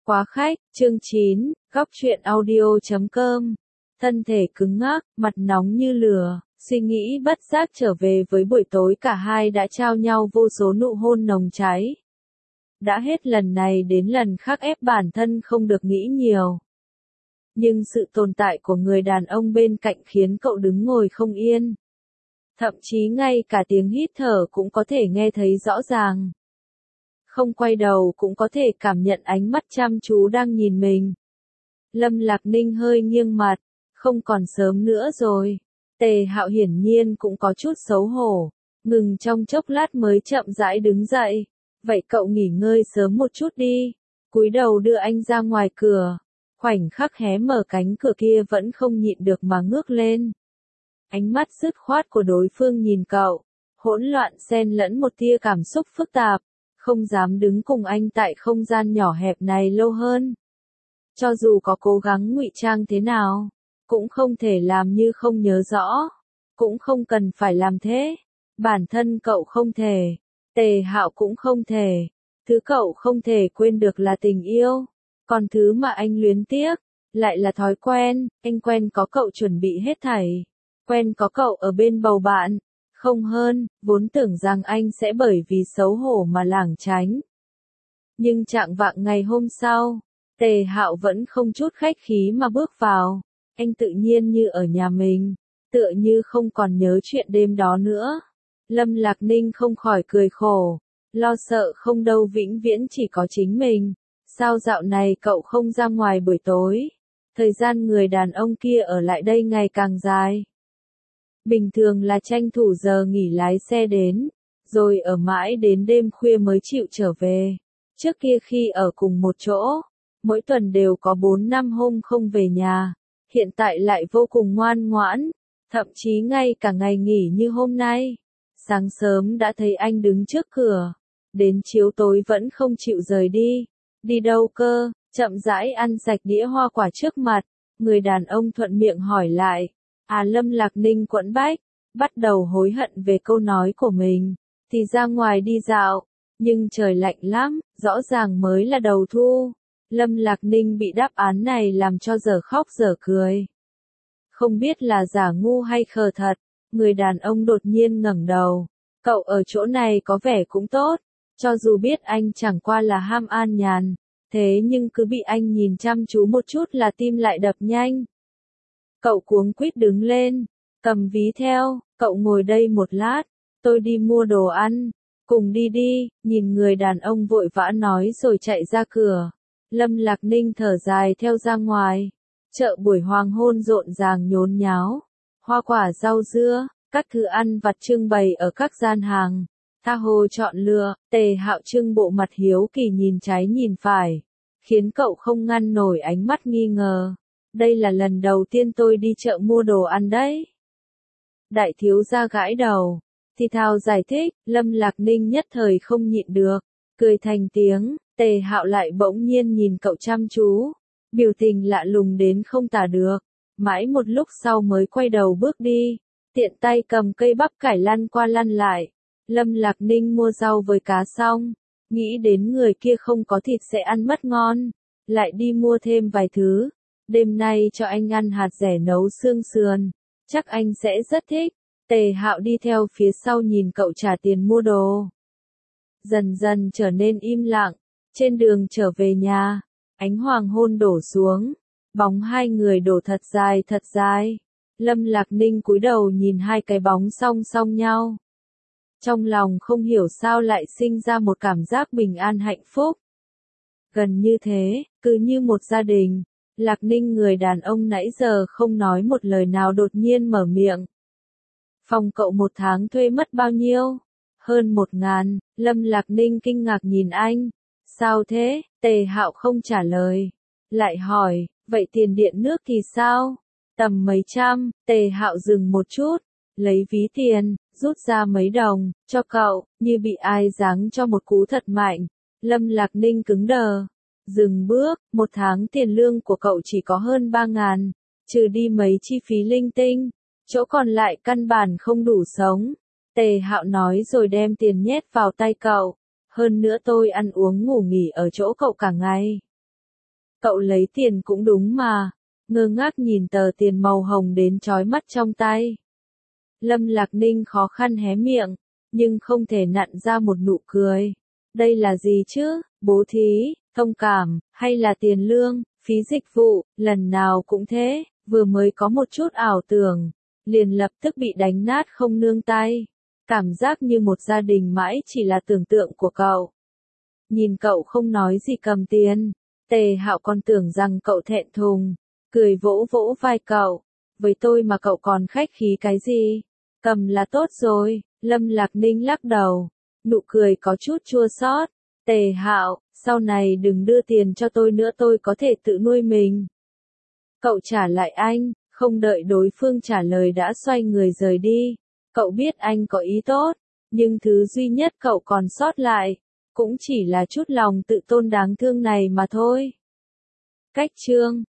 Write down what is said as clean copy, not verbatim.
Quá khách, chương 9, góc truyện audio.com. Thân thể cứng ngắc, mặt nóng như lửa, suy nghĩ bất giác trở về với buổi tối cả hai đã trao nhau vô số nụ hôn nồng cháy. Đã hết lần này đến lần khác ép bản thân không được nghĩ nhiều. Nhưng sự tồn tại của người đàn ông bên cạnh khiến cậu đứng ngồi không yên. Thậm chí ngay cả tiếng hít thở cũng có thể nghe thấy rõ ràng. Không quay đầu cũng có thể cảm nhận ánh mắt chăm chú đang nhìn mình. Lâm Lạc Ninh hơi nghiêng mặt, không còn sớm nữa rồi. Tề Hạo hiển nhiên cũng có chút xấu hổ, ngừng trong chốc lát mới chậm rãi đứng dậy. Vậy cậu nghỉ ngơi sớm một chút đi. Cúi đầu đưa anh ra ngoài cửa. Khoảnh khắc hé mở cánh cửa kia vẫn không nhịn được mà ngước lên. Ánh mắt dứt khoát của đối phương nhìn cậu, hỗn loạn xen lẫn một tia cảm xúc phức tạp. Không dám đứng cùng anh tại không gian nhỏ hẹp này lâu hơn. Cho dù có cố gắng ngụy trang thế nào, cũng không thể làm như không nhớ rõ, cũng không cần phải làm thế. Bản thân cậu không thể, Tề Hạo cũng không thể. Thứ cậu không thể quên được là tình yêu, còn thứ mà anh luyến tiếc lại là thói quen. Anh quen có cậu chuẩn bị hết thảy, quen có cậu ở bên bầu bạn. Không hơn, vốn tưởng rằng anh sẽ bởi vì xấu hổ mà lảng tránh. Nhưng trạng vạng ngày hôm sau, Tề Hạo vẫn không chút khách khí mà bước vào. Anh tự nhiên như ở nhà mình, tựa như không còn nhớ chuyện đêm đó nữa. Lâm Lạc Ninh không khỏi cười khổ, lo sợ không đâu vĩnh viễn chỉ có chính mình. Sao dạo này cậu không ra ngoài buổi tối? Thời gian người đàn ông kia ở lại đây ngày càng dài. Bình thường là tranh thủ giờ nghỉ lái xe đến, rồi ở mãi đến đêm khuya mới chịu trở về. Trước kia khi ở cùng một chỗ, mỗi tuần đều có 4-5 hôm không về nhà, hiện tại lại vô cùng ngoan ngoãn, thậm chí ngay cả ngày nghỉ như hôm nay. Sáng sớm đã thấy anh đứng trước cửa, đến chiếu tối vẫn không chịu rời đi. Đi đâu cơ? Chậm rãi ăn sạch đĩa hoa quả trước mặt, người đàn ông thuận miệng hỏi lại. Lâm Lạc Ninh quẫn bách, bắt đầu hối hận về câu nói của mình, thì ra ngoài đi dạo, nhưng trời lạnh lắm, rõ ràng mới là đầu thu. Lâm Lạc Ninh bị đáp án này làm cho dở khóc dở cười. Không biết là giả ngu hay khờ thật, người đàn ông đột nhiên ngẩng đầu. Cậu ở chỗ này có vẻ cũng tốt, cho dù biết anh chẳng qua là ham an nhàn, thế nhưng cứ bị anh nhìn chăm chú một chút là tim lại đập nhanh. Cậu cuống quýt đứng lên, cầm ví theo, cậu ngồi đây một lát, tôi đi mua đồ ăn, cùng đi đi. Nhìn người đàn ông vội vã nói rồi chạy ra cửa. Lâm Lạc Ninh thở dài theo ra ngoài. Chợ buổi hoàng hôn rộn ràng nhốn nháo, hoa quả rau dưa, các thứ ăn vặt trưng bày ở các gian hàng, tha hồ chọn lựa. Tề Hạo trưng bộ mặt hiếu kỳ nhìn trái nhìn phải, khiến cậu không ngăn nổi ánh mắt nghi ngờ. Đây là lần đầu tiên tôi đi chợ mua đồ ăn đấy. Đại thiếu gia gãi đầu, thì thào giải thích. Lâm Lạc Ninh nhất thời không nhịn được, cười thành tiếng. Tề Hạo lại bỗng nhiên nhìn cậu chăm chú, biểu tình lạ lùng đến không tả được. Mãi một lúc sau mới quay đầu bước đi, tiện tay cầm cây bắp cải lăn qua lăn lại. Lâm Lạc Ninh mua rau với cá xong, nghĩ đến người kia không có thịt sẽ ăn mất ngon, lại đi mua thêm vài thứ. Đêm nay cho anh ăn hạt dẻ nấu xương sườn, chắc anh sẽ rất thích. Tề Hạo đi theo phía sau nhìn cậu trả tiền mua đồ. Dần dần trở nên im lặng, trên đường trở về nhà, ánh hoàng hôn đổ xuống, bóng hai người đổ thật dài thật dài. Lâm Lạc Ninh cúi đầu nhìn hai cái bóng song song nhau. Trong lòng không hiểu sao lại sinh ra một cảm giác bình an hạnh phúc. Gần như thế, cứ như một gia đình. Lạc Ninh người đàn ông nãy giờ không nói một lời nào đột nhiên mở miệng. Phòng cậu một tháng thuê mất bao nhiêu? Hơn 1.000, Lâm Lạc Ninh kinh ngạc nhìn anh. Sao thế? Tề Hạo không trả lời. Lại hỏi, vậy tiền điện nước thì sao? Tầm mấy trăm. Tề Hạo dừng một chút, lấy ví tiền, rút ra mấy đồng, cho cậu, như bị ai giáng cho một cú thật mạnh. Lâm Lạc Ninh cứng đờ. Dừng bước, 1 tháng tiền lương của cậu chỉ có hơn 3.000, trừ đi mấy chi phí linh tinh, chỗ còn lại căn bản không đủ sống. Tề Hạo nói rồi đem tiền nhét vào tay cậu. Hơn nữa tôi ăn uống ngủ nghỉ ở chỗ cậu cả ngày. Cậu lấy tiền cũng đúng mà. Ngơ ngác nhìn tờ tiền màu hồng đến chói mắt trong tay. Lâm Lạc Ninh khó khăn hé miệng, nhưng không thể nặn ra một nụ cười. Đây là gì chứ, bố thí, thông cảm, hay là tiền lương, phí dịch vụ, lần nào cũng thế, vừa mới có một chút ảo tưởng, liền lập tức bị đánh nát không nương tay. Cảm giác như một gia đình mãi chỉ là tưởng tượng của cậu. Nhìn cậu không nói gì cầm tiền, Tề Hạo còn tưởng rằng cậu thẹn thùng, cười vỗ vỗ vai cậu. Với tôi mà cậu còn khách khí cái gì? Cầm là tốt rồi. Lâm Lạc Ninh lắc đầu, nụ cười có chút chua xót. Tề Hạo, sau này đừng đưa tiền cho tôi nữa, tôi có thể tự nuôi mình. Cậu trả lại anh, không đợi đối phương trả lời đã xoay người rời đi. Cậu biết anh có ý tốt, nhưng thứ duy nhất cậu còn sót lại, cũng chỉ là chút lòng tự tôn đáng thương này mà thôi. Cách chương